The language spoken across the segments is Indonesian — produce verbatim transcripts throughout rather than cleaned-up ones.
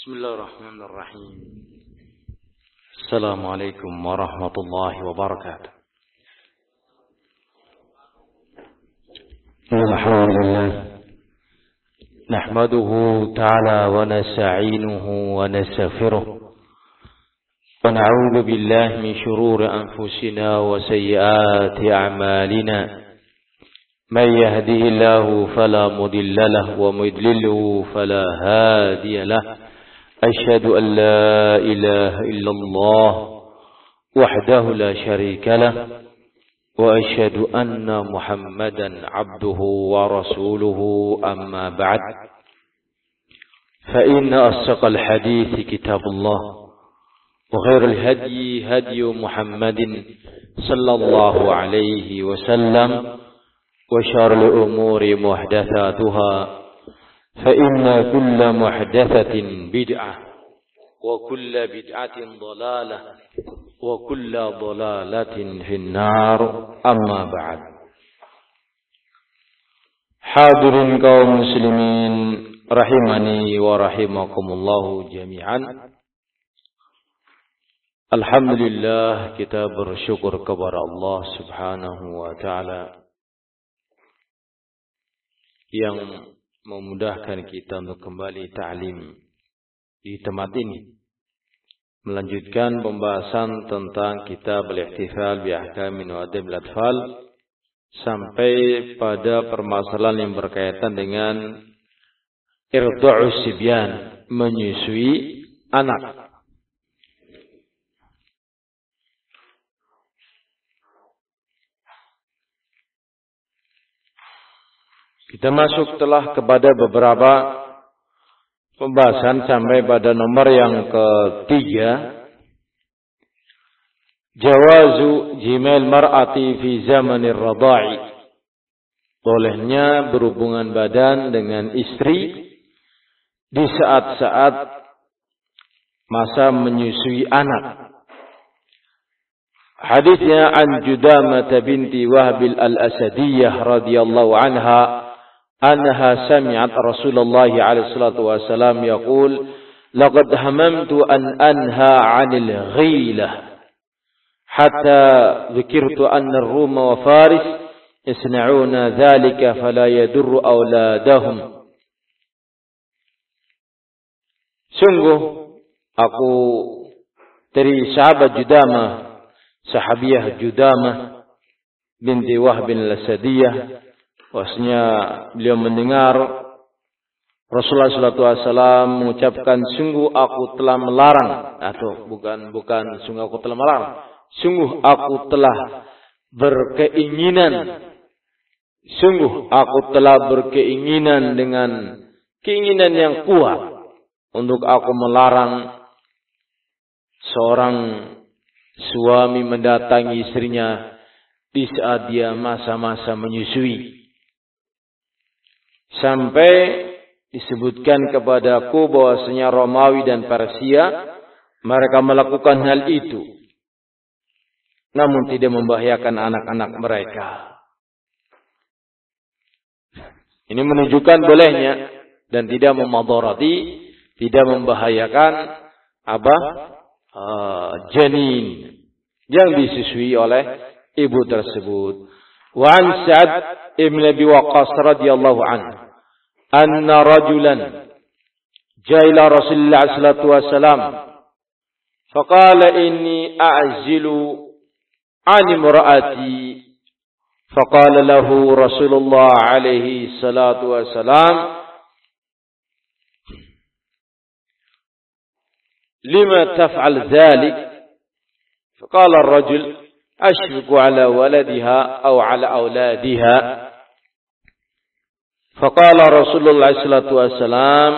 Bismillahirrahmanirrahim. Assalamualaikum warahmatullahi wabarakatuh. Alhamdulillah. Nahmaduhu ta'ala wa nasta'inuhu wa nastaghfiruh. Wa na'udzu billahi min shururi anfusina wa sayyiati a'malina. Man yahdihillahu fala mudilla lahu wa man yudlilhu fala hadiya lahu. أشهد أن لا إله إلا الله وحده لا شريك له وأشهد أن محمدا عبده ورسوله أما بعد فإن أصدق الحديث كتاب الله وخير الهدي هدي محمد صلى الله عليه وسلم وشر الأمور محدثاتها فإن كل محدثة بدعة وكل بدعة ضلالة وكل ضلالة في النار أما بعد. Hadirin kaum muslimin rahimani wa rahimakumullah jami'an. Alhamdulillah, kita bersyukur kepada Allah Subhanahu wa taala yang memudahkan kita untuk kembali ta'lim di tempat ini, melanjutkan pembahasan tentang kitab al-ihtifal bi ahkamin wa adab al-atfal sampai pada permasalahan yang berkaitan dengan irda'us sibyan, menyusui anak. Kita masuk telah kepada beberapa pembahasan sampai pada nomor yang ketiga. Jawazu jimal mar'ati fi zamanir radha'i. Bolehnya berhubungan badan dengan istri di saat-saat masa menyusui anak. Hadisnya an Judamah binti Wahbil al-Asadiyah radhiyallahu anha أنها سمعت رسول الله عليه الصلاة والسلام يقول لقد هممت أن أنهى عن الغيلة حتى ذكرت أن الروم وفارس يصنعون ذلك فلا يضر أولادهم. Sungguh aku dari sahabat Judamah, sahabiah Judamah binti Wahb bin al-Asadiyah, bahwasanya beliau mendengar Rasulullah shallallahu alaihi wasallam mengucapkan, sungguh aku telah melarang, atau bukan bukan sungguh aku telah melarang, sungguh aku telah berkeinginan, sungguh aku telah berkeinginan dengan keinginan yang kuat untuk aku melarang seorang suami mendatangi istrinya di saat dia masa-masa menyusui. Sampai disebutkan kepadaku bahwasanya Romawi dan Persia mereka melakukan hal itu, namun tidak membahayakan anak-anak mereka. Ini menunjukkan bolehnya dan tidak memadharati, tidak membahayakan apa uh, janin yang disusui oleh ibu tersebut. Wa an Sa'ad ibn Abi Waqqas radhiyallahu anhu anna rajulan jaa ila Rasulillah sallallahu alaihi wasallam faqala inni a'zilu 'an imra'ati faqala lahu Rasulullah alaihi salatu wasalam lima taf'al dhalik faqala ar-rajul ashfiqu ala waladiha aw ala auladiha. Faqala Rasulullah sallallahu alaihi wasallam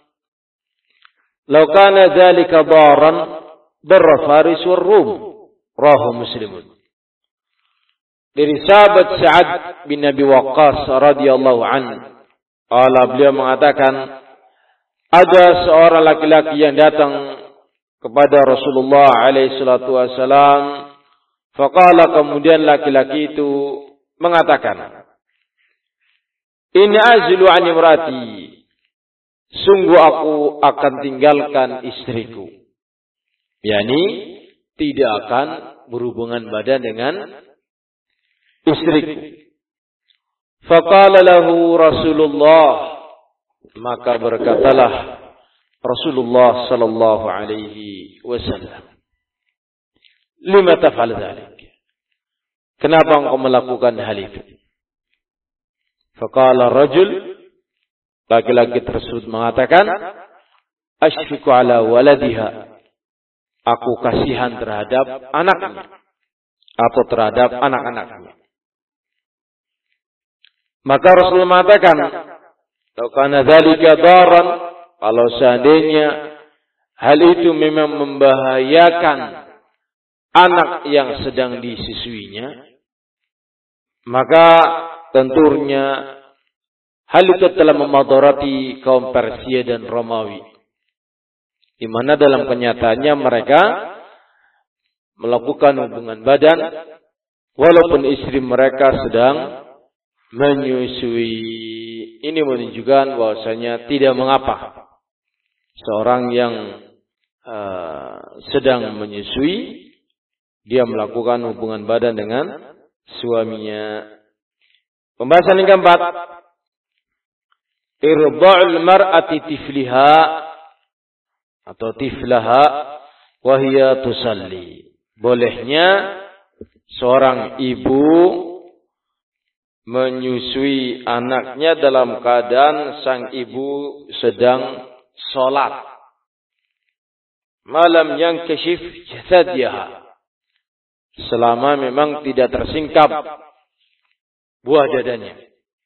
law kana dhalika daran darra Faris war Rum. Rawahu Muslim. Dari sahabat Sa'ad bin Abi Waqqas radhiyallahu anhu, Allah beliau mengatakan, ada seorang laki-laki yang datang kepada Rasulullah alaihi salatu wasallam. Faqala, kemudian laki-laki itu mengatakan, Inni azlu an imrati, sungguh aku akan tinggalkan istriku. Yani tidak akan berhubungan badan dengan istriku. Faqala lahu Rasulullah, maka berkatalah Rasulullah sallallahu alaihi wasallam, lima taf'al dzalik? Kenapa engkau melakukan hal itu? Faqala rajul, laki-laki tersebut mengatakan, asyfiqu ala waladiha, aku kasihan terhadap anaknya atau terhadap anak-anaknya. Maka Rasul mengatakan, "Lau kana dzalika daran," kalau seandainya hal itu memang membahayakan anak yang sedang disusuinya, maka tentunya hal itu telah memadharati kaum Persia dan Romawi, di mana dalam kenyataannya mereka melakukan hubungan badan walaupun istri mereka sedang menyusui. Ini menunjukkan bahwasanya tidak mengapa seorang yang uh, sedang menyusui dia melakukan hubungan badan dengan suaminya. Pembahasan yang keempat, irda'ul mar'ati tifliha atau tiflaha wa hiya tusalli. Bolehnya seorang ibu menyusui anaknya dalam keadaan sang ibu sedang sholat. Malam yang kashif jasadiha, selama memang tidak tersingkap buah dadanya.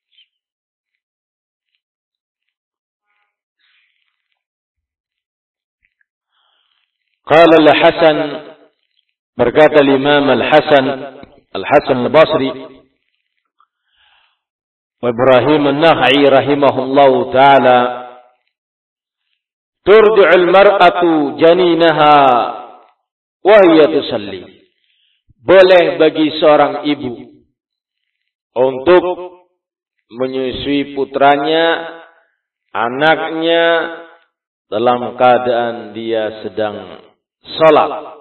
Qala al-Hasan, berkata Imam al-Hasan al-Hasan al-Basri wa Ibrahim an-Nakhai rahimahullahu ta'ala, turdi'u al-mar'atu janinaha wa hiya tusalli. Boleh bagi seorang ibu untuk menyusui putranya, anaknya dalam keadaan dia sedang salat.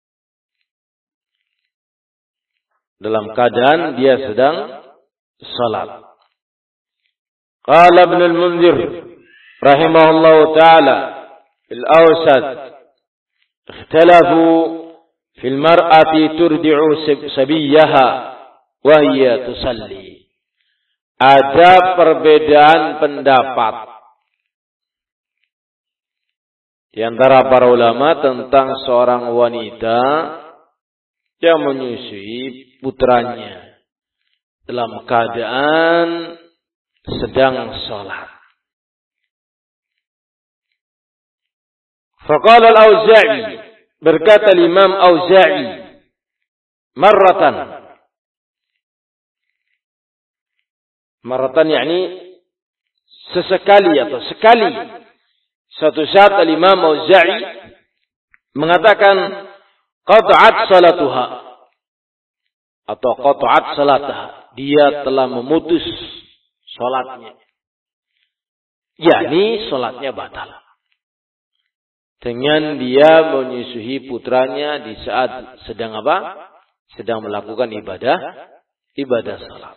Dalam keadaan dia sedang salat. Qala Ibn al-Munzir rahimahullahu ta'ala fil Awsat, ikhtalafu fil mar'ati turdi'u sabiyaha wa hiya tusalli. Ada perbedaan pendapat di antara para ulama tentang seorang wanita yang menyusui putranya dalam keadaan sedang sholat. Faqala al-Auza'i, berkata Imam Auza'i, marratan. Marratan yakni sesekali atau sekali. Suatu saat al-Imam Auza'i mengatakan qata'at salatuha atau qata'at salataha, dia telah memutus salatnya, yakni salatnya batal dengan dia menyusui putranya di saat sedang apa? Sedang melakukan ibadah ibadah salat.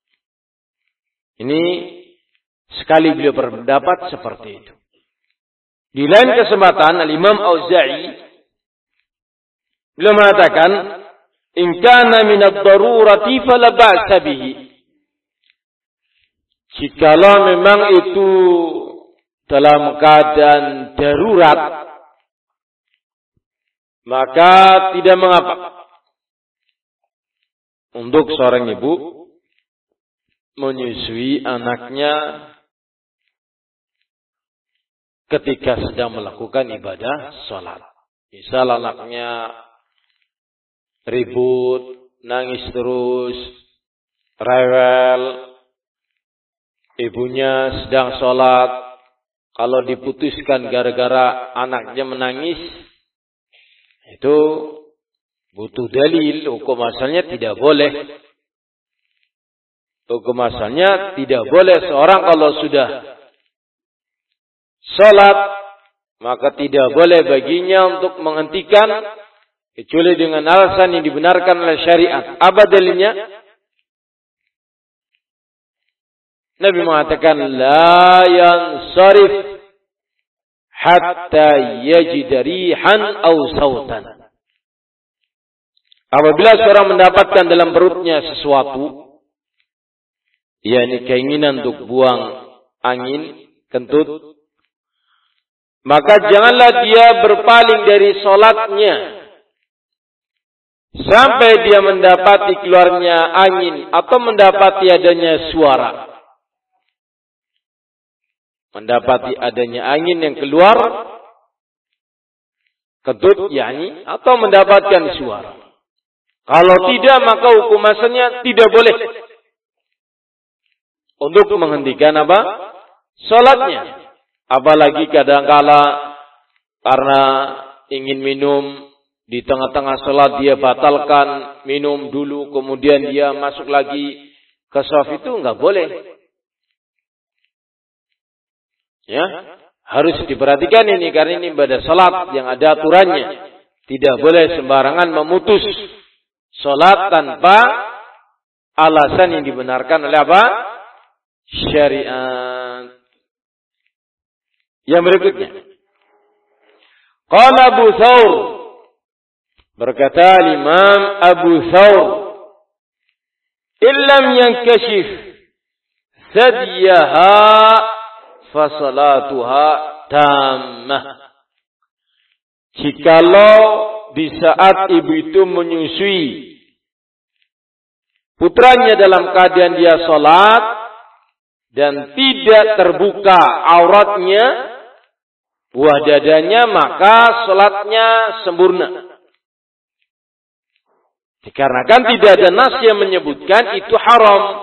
Ini sekali beliau berpendapat seperti itu. Di lain kesempatan al-Imam Auza'i beliau mengatakan, in kana min ad-darurati fala ba'sa bihi. Jikalau memang itu dalam keadaan darurat, maka tidak mengapa untuk seorang ibu menyusui anaknya ketika sedang melakukan ibadah sholat. Misal anaknya ribut, nangis terus, rewel, ibunya sedang sholat, kalau diputuskan gara-gara anaknya menangis, itu butuh dalil. Hukum asalnya tidak boleh. Hukum asalnya tidak boleh seorang kalau sudah salat, maka tidak boleh baginya untuk menghentikan kecuali dengan alasan yang dibenarkan oleh syariat. Apa dalilnya? Nabi mengatakan la yansarif hatta yajid rihan aw sautan. Apabila seorang mendapatkan dalam perutnya sesuatu, yakni keinginan untuk buang angin, kentut, maka janganlah dia berpaling dari salatnya sampai dia mendapati keluarnya angin atau mendapati adanya suara. Mendapati adanya angin yang keluar, kentut yakni, atau mendapatkan suara. Kalau tidak, maka hukumannya tidak boleh untuk menghentikan apa? Salatnya. Apalagi kadangkala karena ingin minum di tengah-tengah salat dia batalkan minum dulu, kemudian dia masuk lagi ke shaf, itu enggak boleh. Ya, harus diperhatikan ini karena ini ibadah salat yang ada aturannya. Tidak boleh sembarangan memutus salat tanpa alasan yang dibenarkan oleh apa? Syariat. Yang berikutnya. Qala Abu Thawr, berkata Imam Abu Thawr, illam yankashif thadiyaha fasalatuha tammah. Jikalau di saat ibu itu menyusui putranya dalam keadaan dia salat dan tidak terbuka auratnya, buah dadanya, maka salatnya sempurna. Dikarenakan tidak ada nas yang menyebutkan itu haram.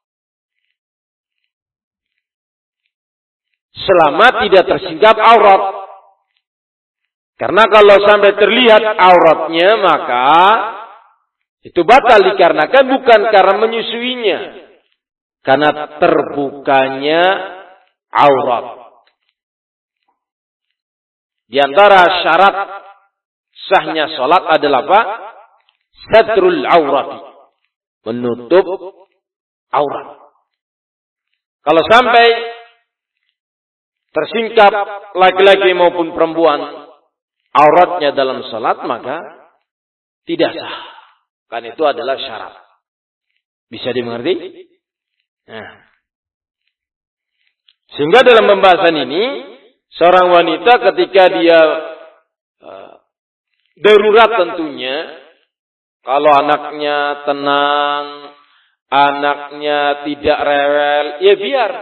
Selama tidak tersingkap aurat. Karena kalau sampai terlihat auratnya, maka itu batal dikarenakan bukan karena menyusuinya, karena terbukanya aurat. Di antara syarat sahnya salat adalah apa? Satrul aurat, menutup aurat. Kalau sampai tersingkap laki-laki maupun perempuan auratnya dalam salat, maka tidak sah. Kan itu adalah syarat. Bisa dimengerti? Nah. Sehingga dalam pembahasan ini, seorang wanita ketika dia uh, darurat tentunya, kalau anaknya tenang, anaknya tidak rewel, ya biar.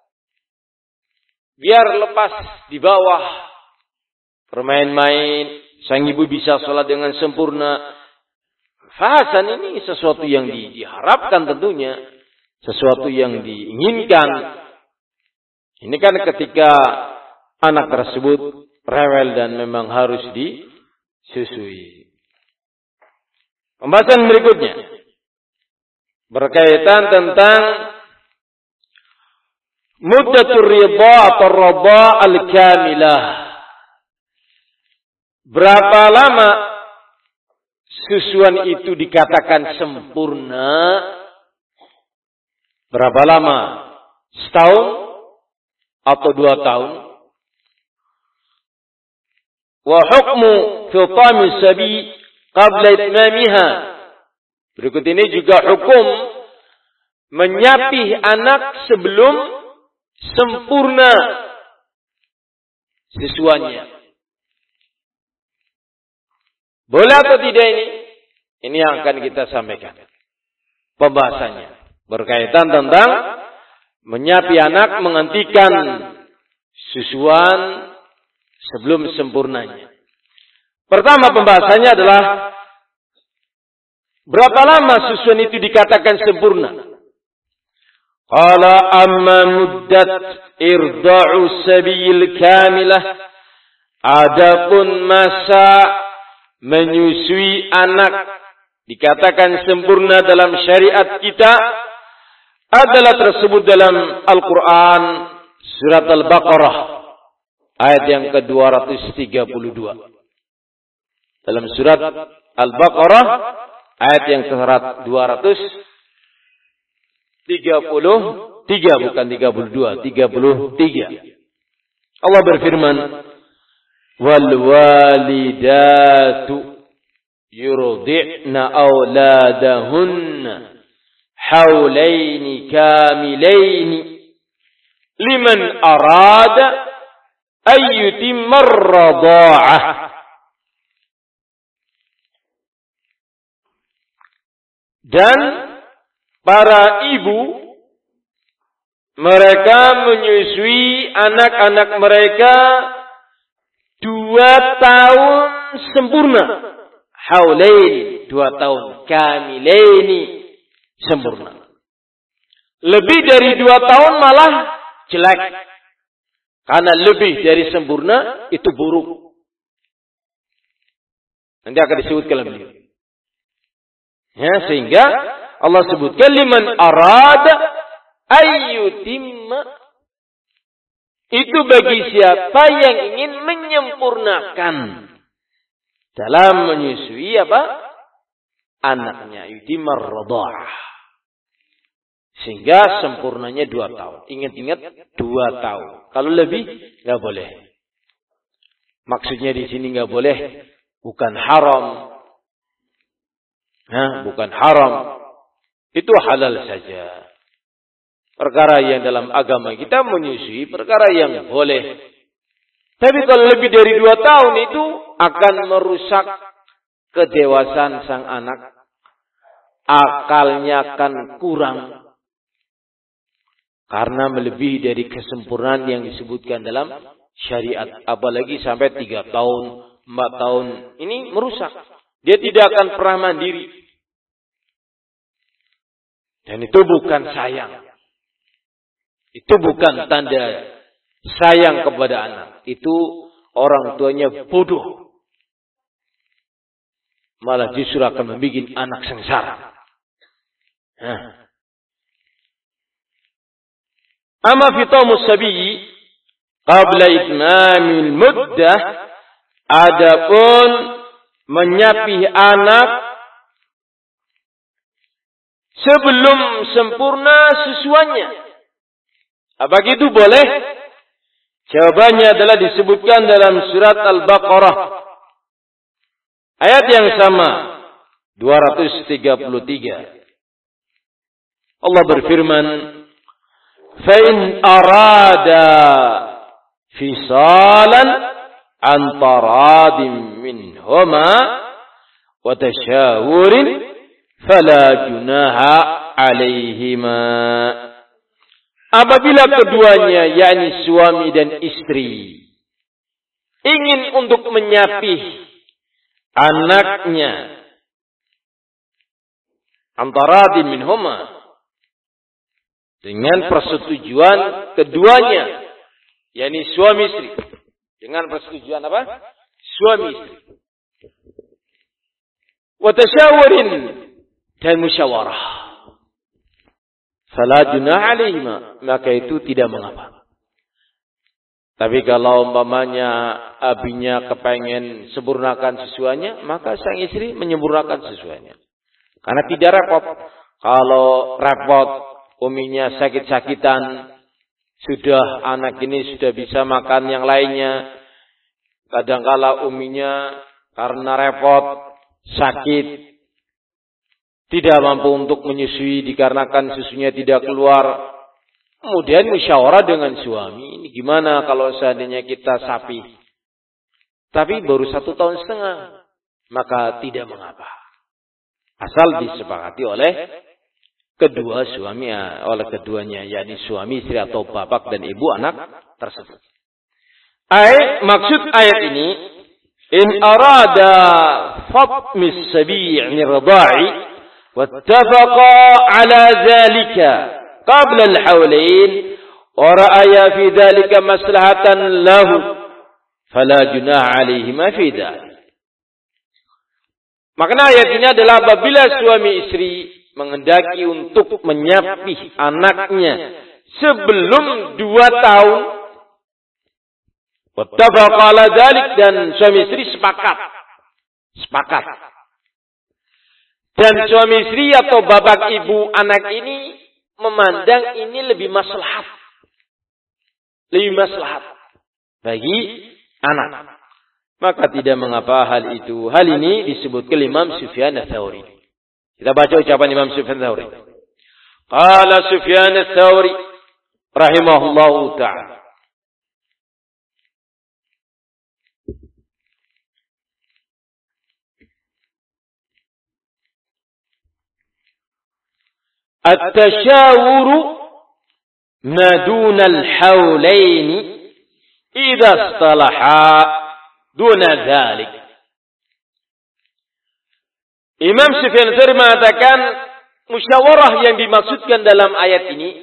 Biar lepas di bawah. Bermain-main, sang ibu bisa sholat dengan sempurna. Fahasan ini sesuatu yang di, diharapkan tentunya. Sesuatu yang diinginkan. Ini kan ketika anak tersebut rewel dan memang harus disusui. Pembahasan berikutnya berkaitan tentang muddatur ridha atau radha al-kamilah. Berapa lama susuan itu dikatakan sempurna? Berapa lama? Setahun atau dua tahun? Wa hukmu fitami sabi qabla itmamiha. Berikut ini juga hukum menyapih anak sebelum sempurna susuannya. Boleh atau tidak ini? Ini yang akan kita sampaikan. Pembahasannya berkaitan tentang menyapi anak, menghentikan susuan sebelum sempurnanya. Pertama pembahasannya adalah berapa lama susuan itu dikatakan sempurna? Qala amma muddat irda'u sabil kamilah. Adapun masa menyusui anak dikatakan sempurna dalam syariat kita adalah tersebut dalam Al-Quran surat Al-Baqarah ayat yang ke dua ratus tiga puluh dua. Dalam surat Al-Baqarah ayat yang ke dua ratus tiga puluh tiga, bukan tiga puluh dua, tiga puluh tiga. Allah berfirman, wal walidatu yurdi'na auladahunna haulaini kamilaini liman arada ayyutimmar radha'ah. Dan para ibu mereka menyusui anak-anak mereka dua tahun sempurna. Haulain, dua tahun. Kamilaini, sempurna. Lebih dari dua tahun malah jelek. Karena lebih dari sempurna itu buruk. Nanti akan disebutkan lebih. Ya, sehingga Allah sebutkan liman arada ayyutimma, itu bagi siapa yang ingin menyempurnakan dalam menyusui apa? Anaknya, yutimar radha'ah. Sehingga sempurnanya dua tahun. Ingat-ingat dua tahun. Kalau lebih nggak boleh. Maksudnya di sini nggak boleh, bukan haram. Nah, bukan haram. Itu halal saja. Perkara yang dalam agama kita menyusui perkara yang boleh. Tapi kalau lebih dari dua tahun itu akan merusak kedewasaan sang anak. Akalnya akan kurang. Karena melebihi dari kesempurnaan yang disebutkan dalam syariat. Apalagi sampai tiga tahun, empat tahun. Ini merusak. Dia tidak akan pernah mandiri. Dan itu bukan sayang. Itu bukan tanda sayang kepada anak. Itu orang tuanya bodoh. Malah justru akan membuat anak sengsara. Nah. Amma fitamus sabiyi qabla itmamil muddah, adapun menyapih anak sebelum sempurna susuannya. Apakah itu boleh? Jawabannya adalah disebutkan dalam surat Al-Baqarah. Ayat yang sama, dua ratus tiga puluh tiga. Allah berfirman, فَإِنْ أَرَادَا فِصَالًا عَنْ تَرَادٍ مِّنْهُمَا وَتَشَاوُرٍ فَلَا جُنَاحَ عَلَيْهِمَا. Apabila keduanya, yakni suami dan istri, ingin untuk menyapih anaknya, antara minhuma, dengan persetujuan keduanya, yakni suami istri. Dengan persetujuan apa? Suami istri. Wa tasyawurin, dan musyawarah. Fala junaha alaihima, maka itu tidak mengapa. Tapi kalau umpamanya abinya kepengen sempurnakan sesuanya, maka sang istri menyempurnakan sesuanya. Karena tidak repot. Kalau repot, uminya sakit-sakitan, sudah anak ini sudah bisa makan yang lainnya. Kadangkala uminya karena repot, sakit, tidak mampu untuk menyusui dikarenakan susunya tidak keluar. Kemudian musyawarah dengan suami, ini gimana kalau seandainya kita sapi? Tapi baru satu tahun setengah, maka tidak mengapa. Asal disepakati oleh kedua suami, oleh keduanya, yakni suami istri atau bapak dan ibu anak tersebut. Ayat, maksud ayat ini, in arada fatmis sabi'i radha'i wattafaqa ala dhalika qabla al-hawlain wa ra'aya fi dhalika maslahatan lahu fala junaha alaihima fi dhalik. Makna ayat ini adalah apabila suami istri menghendaki untuk menyapih anaknya sebelum dua tahun, Wattafaqa ala dzalik, dan suami istri sepakat. Sepakat. Dan suami istri atau bapak ibu anak ini memandang ini lebih maslahat. Lebih maslahat bagi anak. Maka tidak mengapa hal itu. Hal ini disebutkan Imam Sufyan Ats-Tsauri. Kita baca ucapan Imam Sufyan Ats-Tsauri. Qala Sufyan Ats-Tsauri rahimahullahu ta'ala. At-tashawuru ma dunal haulaini idza istalaha duna dzalik. Imam Sufyan Ats-Tsauri mengatakan musyawarah yang dimaksudkan dalam ayat ini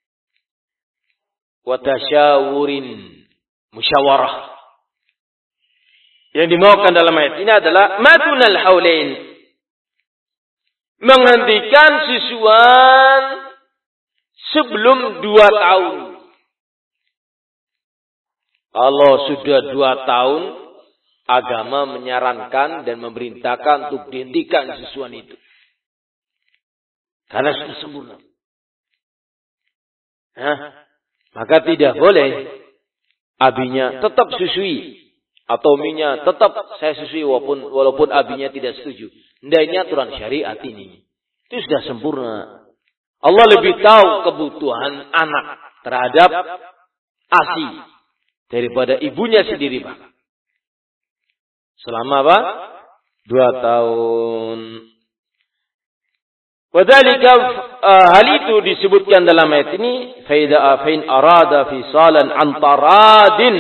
wa tasyawurin, musyawarah yang dimaukan dalam ayat ini adalah madunal haulain, menghentikan sisuan sebelum dua tahun. Kalau sudah dua tahun, agama menyarankan dan memerintahkan untuk dihentikan sisuan itu. Karena sudah sempurna. Hah? Maka tidak boleh abinya tetap susui. Atau uminya tetap saya susui walaupun, walaupun abinya tidak setuju. Nah, ini aturan syariat ini. Itu sudah sempurna. Allah lebih tahu kebutuhan anak terhadap asi daripada ibunya sendiri, Pak. Selama apa? Dua tahun. Wadhalika uh, hal itu disebutkan dalam ayat ini, faida afain arada fisalan antaradin,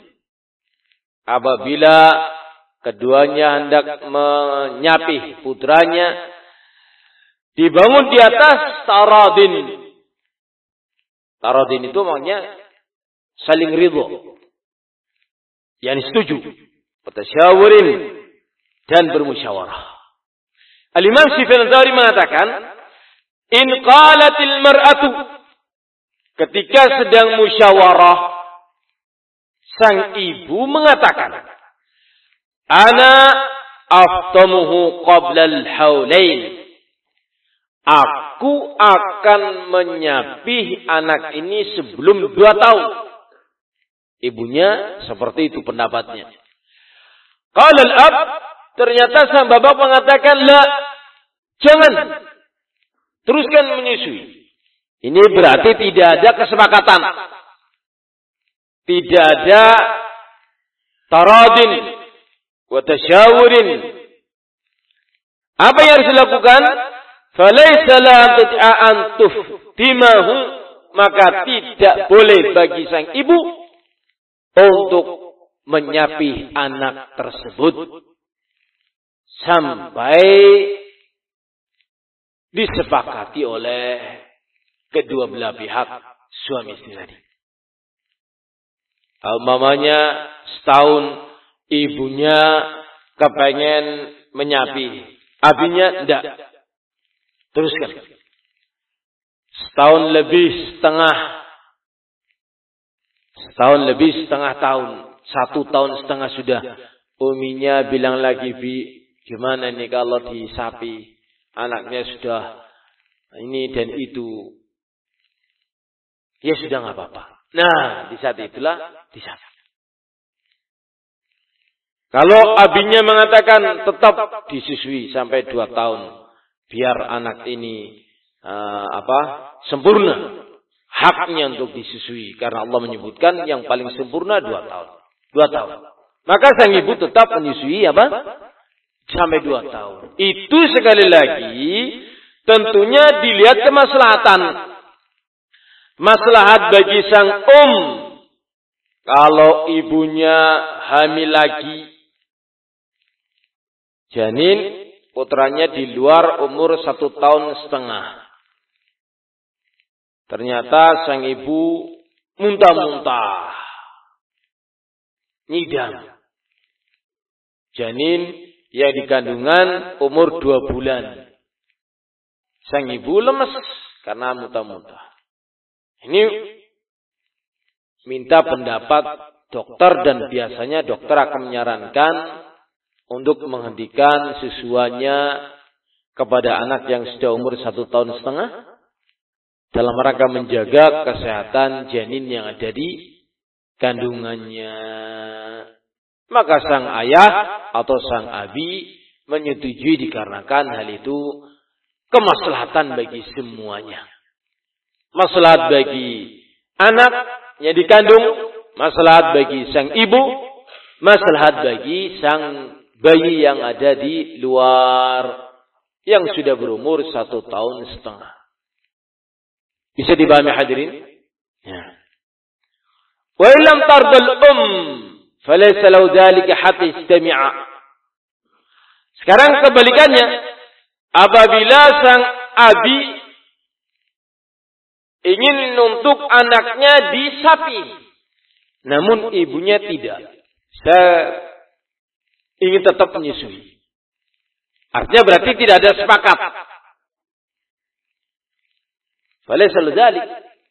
apabila keduanya hendak menyapih putranya, dibangun di atas taradin. Taradin itu maknanya saling ridho, yang setuju, bertasyawurin dan bermusyawarah. Al-Imam Sufyan Ats-Tsauri mengatakan, in qalatil mar'atu, ketika sedang musyawarah, sang ibu mengatakan, ana aftamuhu qabla al-haulain, aku akan menyapih anak ini sebelum dua tahun. Ibunya seperti itu pendapatnya. Qala al-ab, ternyata sang bapak mengatakan, la, jangan, teruskan menyusui. Ini berarti tidak ada kesepakatan. Tidak ada taradin wa tasyawurin. Apa yang harus dilakukan? Falaysa la an tuftimahu, maka tidak boleh bagi sang ibu untuk menyapih anak tersebut sampai disepakati oleh kedua belah pihak suami istri tadi. Umpamanya setahun ibunya kepengen menyapih, abinya tidak. Teruskan. Setahun lebih setengah, setahun lebih setengah tahun, satu tahun setengah sudah. Uminya bilang lagi, bi, gimana nih kalau disapi, anaknya sudah ini dan itu. Ya sudah nggak apa-apa. Nah, di saat itulah disapi. Kalau abinya mengatakan tetap disusui sampai dua tahun, biar anak ini uh, apa sempurna haknya untuk disusui, karena Allah menyebutkan yang paling sempurna dua tahun. Dua tahun. Maka sang ibu tetap menyusui apa? Sampai dua tahun. Itu sekali lagi tentunya dilihat kemaslahatan. Maslahat bagi sang um. Kalau ibunya hamil lagi, janin, putranya di luar umur satu tahun setengah. Ternyata sang ibu muntah-muntah, ngidam. Janin yang dikandungan umur dua bulan. Sang ibu lemes karena muntah-muntah. Ini minta pendapat dokter dan biasanya dokter akan menyarankan untuk menghentikan susuannya kepada anak yang sudah umur satu tahun setengah dalam rangka menjaga kesehatan janin yang ada di kandungannya. Maka sang ayah atau sang abi menyetujui dikarenakan hal itu kemaslahatan bagi semuanya. Maslahat bagi anak yang dikandung, maslahat bagi sang ibu, maslahat bagi sang bayi yang ada di luar yang sudah berumur satu tahun setengah. Bisa dipahami hadirin? Ya. Wa illam tardal um falaysa lahu dzalika hatta istami'a. Sekarang kebalikannya, apabila sang abi ingin untuk anaknya disapi, namun ibunya tidak, saya ingin tetap menyusui. Artinya berarti tidak ada sepakat. Falaysa lahu dzalik.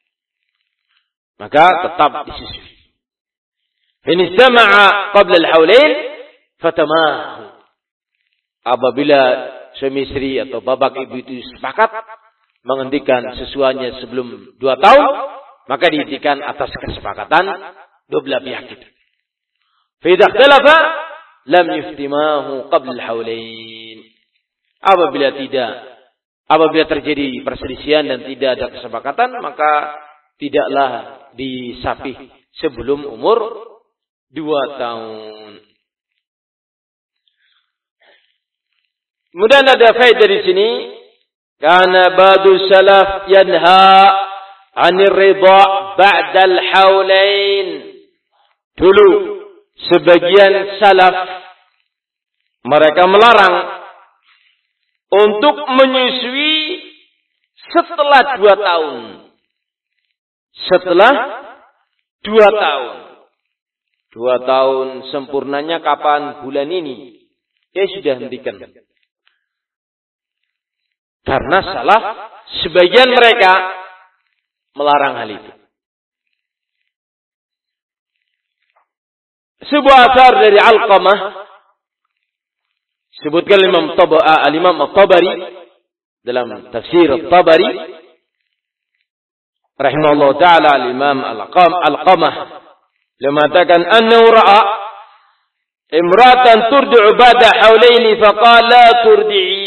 Maka tetap disusui. In istama'a qabla al-haulain fatamahu. Apabila suami istri atau bapak ibu itu sepakat menghentikan susuannya sebelum dua tahun, maka dihentikan atas kesepakatan dua belah pihak itu. Fa idza ikhtalafa lam yuftimahu qabla al-haulain. Apabila tidak, apabila terjadi perselisihan dan tidak ada kesepakatan, maka tidaklah disapih sebelum umur dua tahun. Kemudian ada faedah dari sini, karena ba'du salaf yanha 'anir ridha' ba'da al-haulain. Dulu sebagian salaf mereka melarang untuk menyusui setelah dua tahun. Setelah dua tahun. Dua tahun sempurnanya kapan? Bulan ini. Ya sudah hentikan. Karena salah sebagian mereka melarang hal itu. Sebuah asar dari Alqamah sebutkan Imam Al-Imam At-Tabari dalam tafsir At-Tabari rahimahullah ta'ala, Al-Imam Al-Qamah mengatakan annahu ra'a imra'atan turdi'u ba'da haulaini faqala la turdi'i.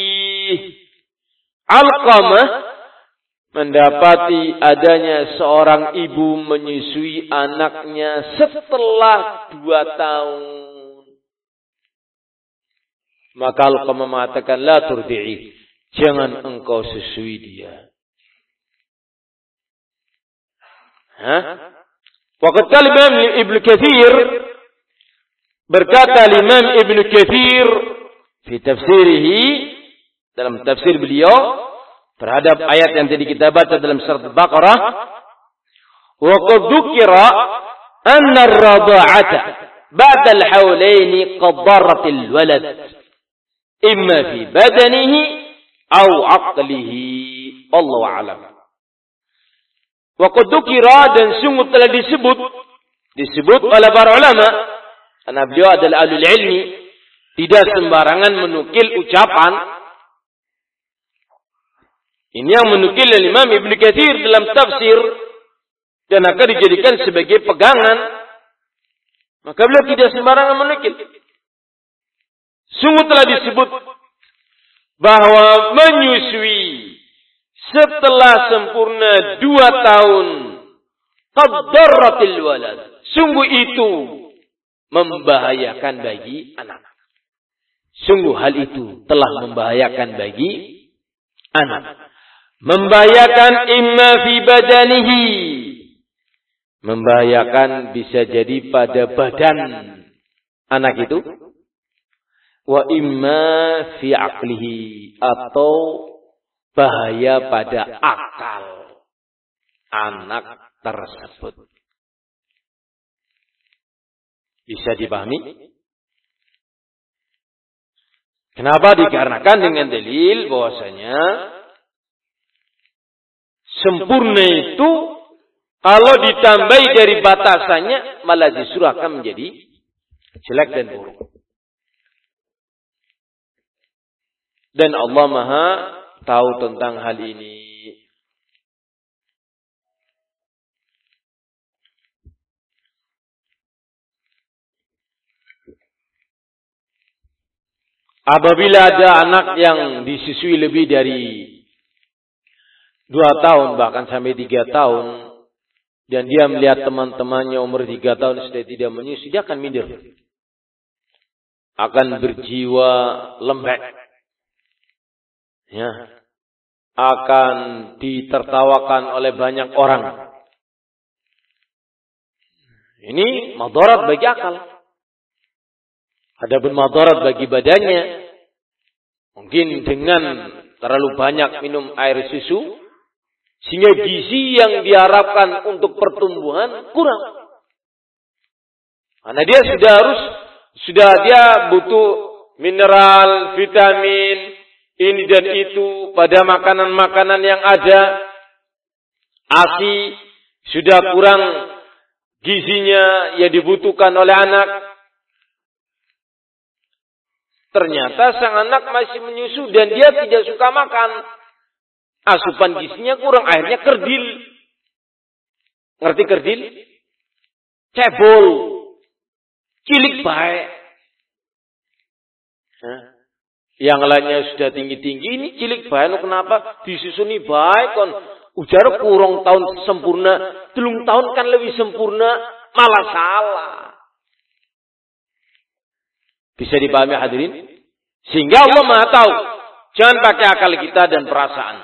Al-Qamah mendapati adanya seorang ibu menyusui anaknya setelah dua tahun. Maka Al-Qamah mengatakan la turdi'i, jangan engkau susui dia. Hah? Waqad qala Imam Ibnu Katsir, berkata Imam Ibnu Katsir fi tafsirihi, dalam tafsir beliau terhadap ayat yang tadi kita baca dalam surat Al-Baqarah, wa qad dzukira anna ar-radha'ata ba'da al-hawlaini qad darrat al-walad imma fi badanihi aw 'aqlihi, wallahu a'lam. Wa qad dzukira, dan sungguh telah disebut disebut oleh para ulama, karena beliau adalah ahlul ilmi, tidak sembarangan menukil ucapan. Ini yang menukil oleh Imam Ibnu Katsir dalam tafsir dan akan dijadikan sebagai pegangan. Maka beliau tidak sembarangan menukil. Sungguh telah disebut bahwa menyusui setelah sempurna dua tahun, qad darratil walad, sungguh itu membahayakan bagi anak. Sungguh hal itu telah membahayakan bagi anak. Membahayakan imma fi badanihi, membahayakan bisa jadi pada badan anak itu, wa imma fi aqlihi, atau bahaya pada akal anak tersebut. Bisa dipahami? Kenapa? Dikarenakan dengan dalil bahwasanya sempurna itu Kalau ditambahi dari batasannya, malah justru akan menjadi jelek dan buruk. Dan Allah Maha tahu tentang hal ini. Apabila ada anak yang disusui lebih dari dua tahun, bahkan sampai tiga tahun, dan dia melihat teman-temannya umur tiga tahun sudah tidak menyusui, dia akan minder. Akan berjiwa lembek. Ya. Akan ditertawakan oleh banyak orang. Ini madarat bagi akal. Adapun madarat bagi badannya, mungkin dengan terlalu banyak minum air susu, sehingga gizi yang diharapkan untuk pertumbuhan kurang. Karena dia sudah harus, sudah dia butuh mineral, vitamin, ini dan itu pada makanan-makanan yang ada. ASI sudah kurang gizinya yang dibutuhkan oleh anak. Ternyata sang anak masih menyusu dan dia tidak suka makan. Asupan gizinya kurang, akhirnya kerdil. Ngerti kerdil? Cebol. Cilik baik. Hah? Yang lainnya sudah tinggi-tinggi, ini cilik baik. Kenapa? Disusuni baik. Kon ujar kurang tahun sempurna. Telung tahun kan lebih sempurna. Malah salah. Bisa dipahami hadirin? Sehingga Allah Maha tahu. Jangan pakai akal kita dan perasaan.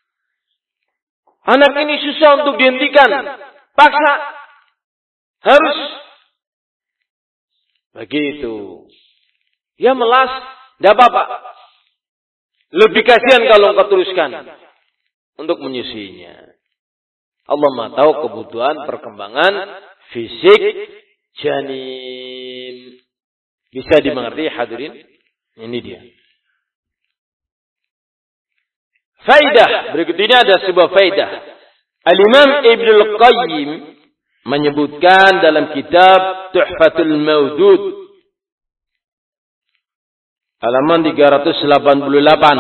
Anak ini susah untuk dihentikan. Paksa. Harus. Begitu. Ya melas. Tidak apa-apa. Lebih kasihan kalau engkau teruskan. Untuk menyusuinya. Allah Maha tahu kebutuhan perkembangan fisik janin. Bisa dimengerti hadirin? Ini dia. Faidah. Berikut ini ada sebuah faidah. Al-Imam Ibn Al-Qayyim menyebutkan dalam kitab Tuhfatul Mawdud. Halaman tiga ratus delapan puluh delapan.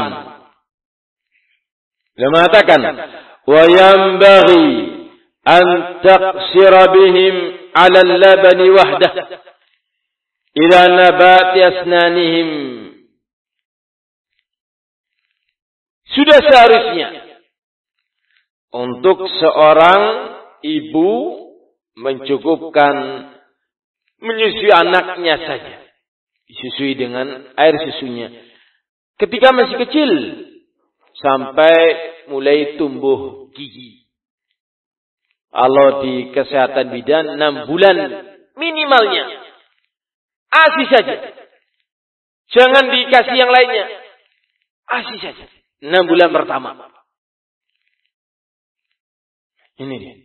Dia mengatakan, wa yanbaghi an taqsira bihim 'ala al-labani wahdah ila nabati asnanihim. Sudah seharusnya untuk seorang ibu mencukupkan menyusui anaknya saja. Disusui dengan air susunya. Ketika masih kecil. Sampai mulai tumbuh gigi. Kalau di kesehatan bidan enam bulan minimalnya. ASI saja. Jangan dikasih yang lainnya. ASI saja. enam bulan pertama. Ini dia.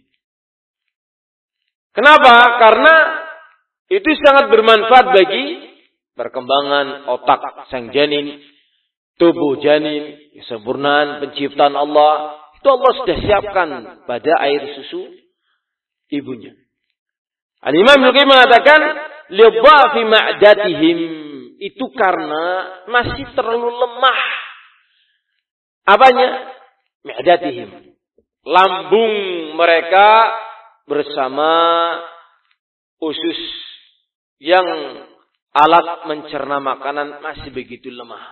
Kenapa? Karena itu sangat bermanfaat bagi perkembangan otak sang janin, tubuh janin, kesempurnaan penciptaan Allah. Itu Allah sudah siapkan pada air susu ibunya. Al-Imam Al-Qayyim mengatakan, lidhafi ma'datihim, itu karena masih terlalu lemah. Apanya? Ma'datihim. Lambung mereka bersama usus yang alat mencerna makanan masih begitu lemah.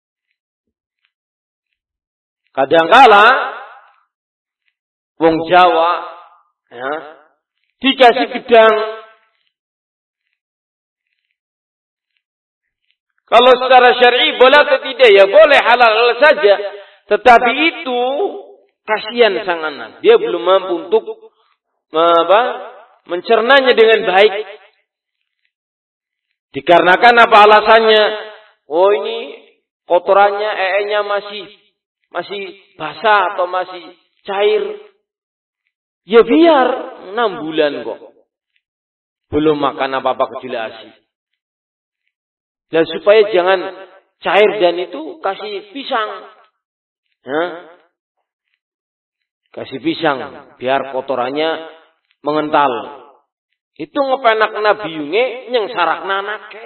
Kadangkala wong Jawa ya, dikasih gedang. Kalau secara syar'i boleh atau tidak? Ya boleh, halal saja. Tetapi itu kasihan sang anak. Dia belum mampu untuk apa, mencernanya dengan baik. Dikarenakan apa alasannya? Oh ini kotorannya, ee-nya masih masih basah atau masih cair. Ya biar enam bulan kok. Belum makan apa-apa kecuali ASI. Dan supaya jangan cair dan itu kasih pisang. Hah? Kasih pisang biar kotorannya mengental. Itu ngepenak nabiunge yang sarakna anake.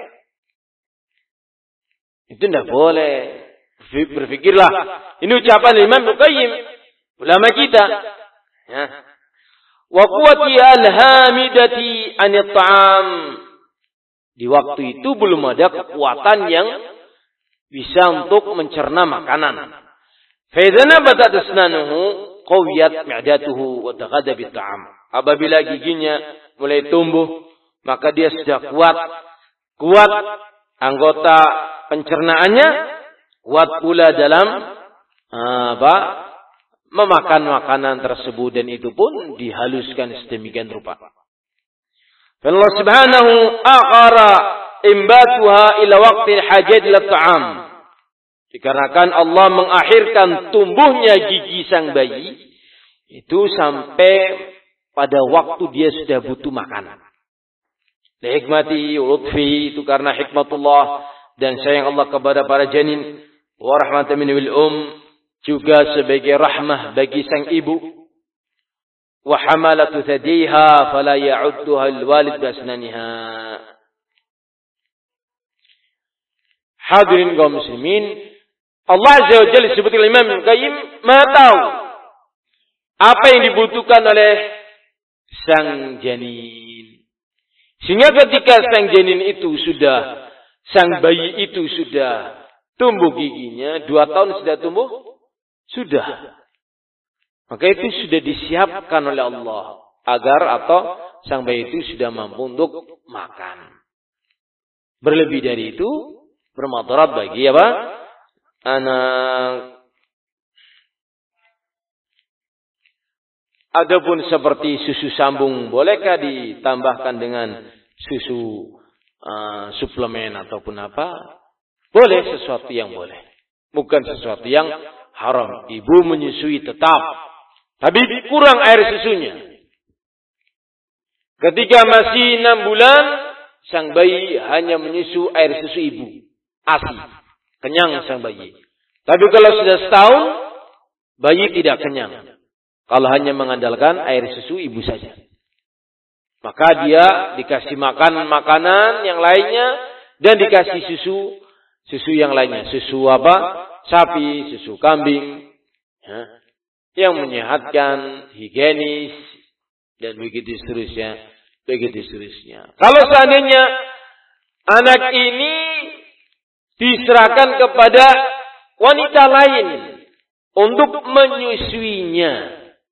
Itu tidak boleh. Berpikirlah. Ini ucapan Imam Al-Qayyim, ulama kita. Ya. Wa quwwati al-hamidati anit ta'am. Di waktu itu belum ada kekuatan yang bisa untuk mencerna makanan. Fa idza nabatat asnanuhu qawiyat mi'datuhu wa taghadda bit ta'am. Apabila giginya mulai tumbuh, maka dia sudah kuat. Kuat anggota pencernaannya, kuat pula dalam apa? Memakan makanan tersebut, dan itu pun dihaluskan sedemikian rupa. Allah Subhanahu akhara imbatuha ila waqti hajat ila ta'am. Dikarenakan Allah mengakhirkan tumbuhnya gigi sang bayi itu sampai pada waktu dia sudah butuh makanan. Hikmati lutfi, itu karena hikmatullah dan sayang Allah kepada para janin, wa rahmatan minal um, juga sebagai rahmah bagi sang ibu. Wa hamalatu thadiha fala ya'udduha alwalid basnaniha. Hadirin kaum muslimin, Allah Azza wa Jalla disebutkan Imam Al-Qayyim Maha tahu apa yang dibutuhkan oleh sang janin. Sehingga ketika sang janin itu sudah, sang bayi itu sudah tumbuh giginya, dua tahun sudah tumbuh, sudah. Maka itu sudah disiapkan oleh Allah agar atau sang bayi itu sudah mampu untuk makan. Berlebih dari itu bermadarat bagi apa? Anak. Adapun seperti susu sambung, bolehkah ditambahkan dengan susu uh, suplemen ataupun apa? Boleh, sesuatu yang boleh. Bukan sesuatu yang haram. Ibu menyusui tetap, tapi kurang air susunya. Ketika masih enam bulan, sang bayi hanya menyusu air susu ibu. Asi. Kenyang sang bayi. Tapi kalau sudah setahun, bayi tidak kenyang. Kalau hanya mengandalkan air susu ibu saja. Maka dia dikasih makan makanan yang lainnya dan dikasih susu susu yang lainnya. Susu apa? Sapi, susu kambing. Ya, yang menyehatkan, higienis, dan begitu seterusnya. Begitu seterusnya. Kalau seandainya anak ini diserahkan kepada wanita lain untuk menyusuinya.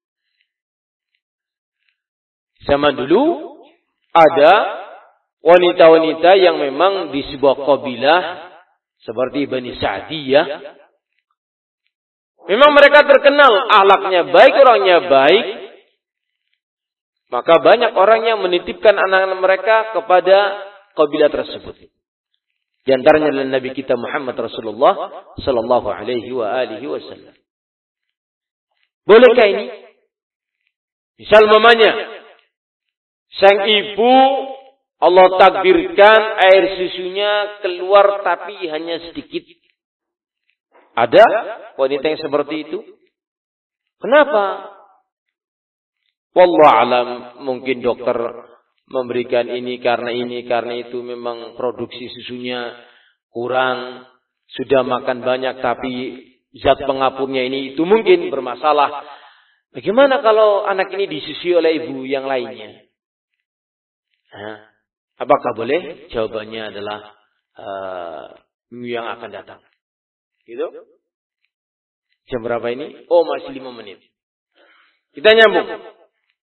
Zaman dulu ada wanita-wanita yang memang di sebuah kabilah seperti Bani Sa'diyah. Memang mereka terkenal akhlaknya baik, orangnya baik. Maka banyak orang yang menitipkan anak-anak mereka kepada kabilah tersebut. Di antaranya adalah Nabi kita Muhammad Rasulullah sallallahu alaihi wa alihi wasallam. Bolehkah ini? Misal mamanya, sang ibu Allah takdirkan air susunya keluar tapi hanya sedikit. Ada wanita yang seperti itu? Kenapa? Wallahu alam, mungkin dokter memberikan ini karena ini, karena itu, memang produksi susunya kurang, sudah makan banyak tapi zat pengapurnya ini itu mungkin bermasalah. Bagaimana kalau anak ini disusui oleh ibu yang lainnya? Nah, apakah boleh? Jawabannya adalah uh, minggu yang akan datang. Gitu? Jam berapa ini? Oh, masih lima menit. Kita nyambung.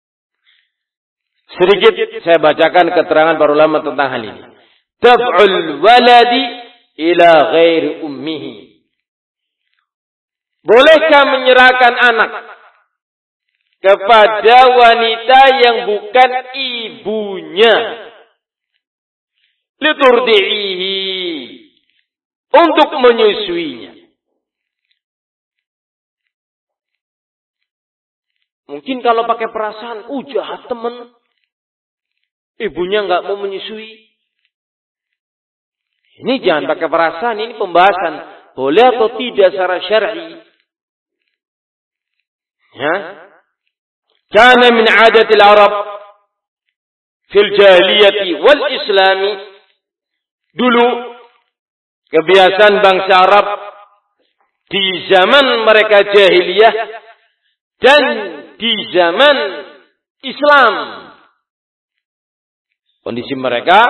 Sedikit saya bacakan keterangan para ulama tentang hal ini. Tab'ul waladi ila ghairi ummihi. Bolehkah menyerahkan anak kepada wanita yang bukan ibunya? Liturdi'ihi, untuk menyusuinya. Mungkin kalau pakai perasaan, uh jahat teman, ibunya nggak mau menyusui. Ini jangan pakai perasaan, ini pembahasan boleh atau tidak secara syar'i. Ya. Kana min 'adatil Arab fil jahiliyati wal islami, dulu kebiasaan bangsa Arab di zaman mereka jahiliyah dan di zaman Islam. Kondisi mereka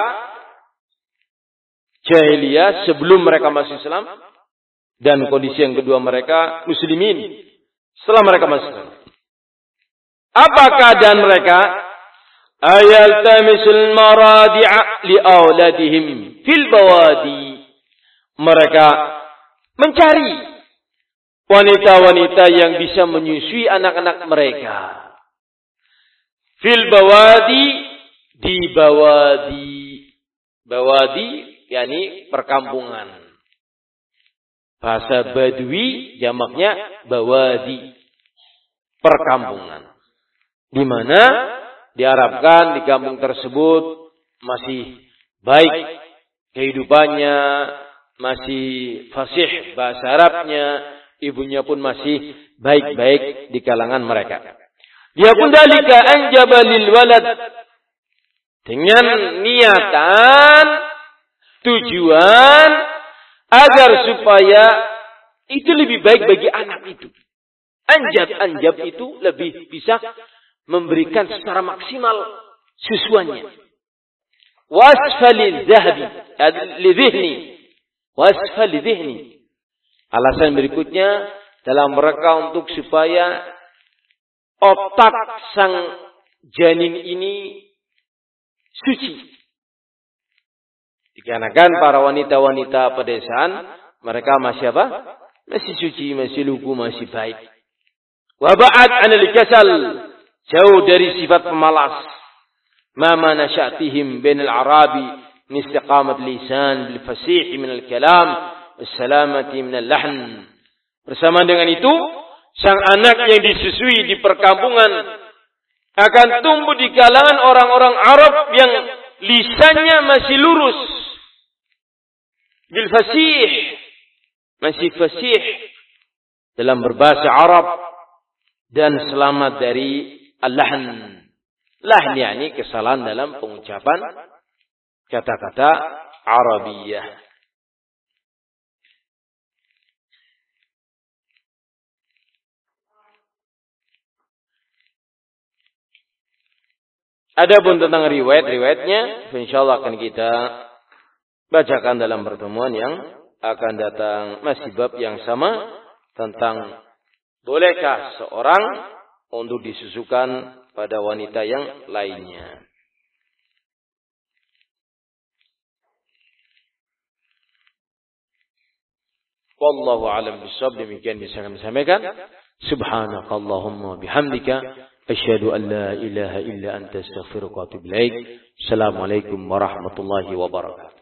jahiliyah sebelum mereka masuk Islam, dan kondisi yang kedua mereka muslimin setelah mereka masuk Islam. Apa keadaan mereka? Ayaltamisul maradi'a li auladihim fil bawadi. Mereka mencari wanita-wanita yang bisa menyusui anak-anak mereka. Fil bawadi, di bawadi. Bawadi yakni perkampungan. Bahasa Badui jamaknya bawadi, perkampungan. Di mana diharapkan di kampung tersebut masih baik kehidupannya, masih fasih bahasa Arabnya, ibunya pun masih baik-baik di kalangan mereka. Dia pun dalika anjaba lil walad, dengan niatan tujuan agar supaya itu lebih baik bagi anak itu. Anjab-anjab itu lebih bisa memberikan secara maksimal susuannya. Wasfali zahabi lidhihni. Wasfali dhihni. Alasan berikutnya dalam rangka untuk supaya otak sang janin ini suci. Dikarenakan para wanita-wanita pedesaan mereka masih apa? Masih suci, masih lugu, masih baik. Wa ba'ad 'anil kasal, jauh dari sifat pemalas. Ma ma nasyatihim bainal arabi min istiqamat lisan bil fasih min al kalam wassalamati min al lahn. Bersama dengan itu, sang anak yang disusui di perkampungan akan tumbuh di kalangan orang-orang Arab yang lisannya masih lurus. Bil fasih, masih fasih dalam berbahasa Arab, dan selamat dari al-lahn. Lahn yakni kesalahan dalam pengucapan kata-kata Arabiyah. Adapun tentang riwayat-riwayatnya, insyaallah akan kita bacakan dalam pertemuan yang akan datang. Masih bab yang sama tentang bolehkah seorang untuk disusukan pada wanita yang lainnya. Wallahu a'lam bishawab. Demikian bisa kami sampaikan. Subhanakallahumma bihamdika asyhadu an la ilaha illa anta astaghfiruka wa atubu ilaik. Assalamualaikum warahmatullahi wabarakatuh.